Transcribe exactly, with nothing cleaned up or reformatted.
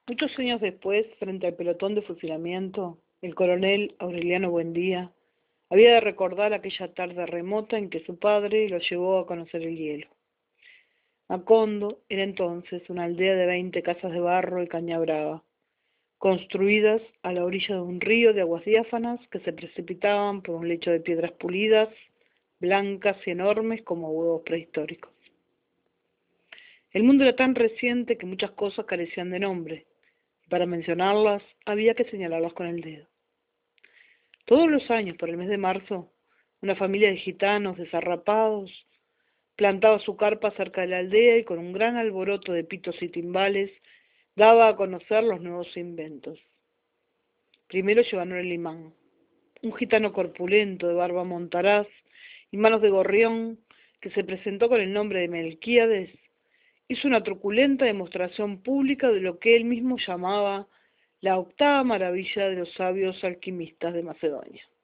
Muchos años después, frente al pelotón de fusilamiento, el coronel Aureliano Buendía había de recordar aquella tarde remota en que su padre lo llevó a conocer el hielo. Macondo era entonces una aldea de veinte casas de barro y caña brava, construidas a la orilla de un río de aguas diáfanas que se precipitaban por un lecho de piedras pulidas, blancas y enormes como huevos prehistóricos. El mundo era tan reciente que muchas cosas carecían de nombre, y para mencionarlas había que señalarlas con el dedo. Todos los años, por el mes de marzo, una familia de gitanos desarrapados plantaba su carpa cerca de la aldea y con un gran alboroto de pitos y timbales daba a conocer los nuevos inventos. Primero llevaron el imán, un gitano corpulento de barba montaraz y manos de gorrión que se presentó con el nombre de Melquíades, hizo una truculenta demostración pública de lo que él mismo llamaba la octava maravilla de los sabios alquimistas de Macedonia.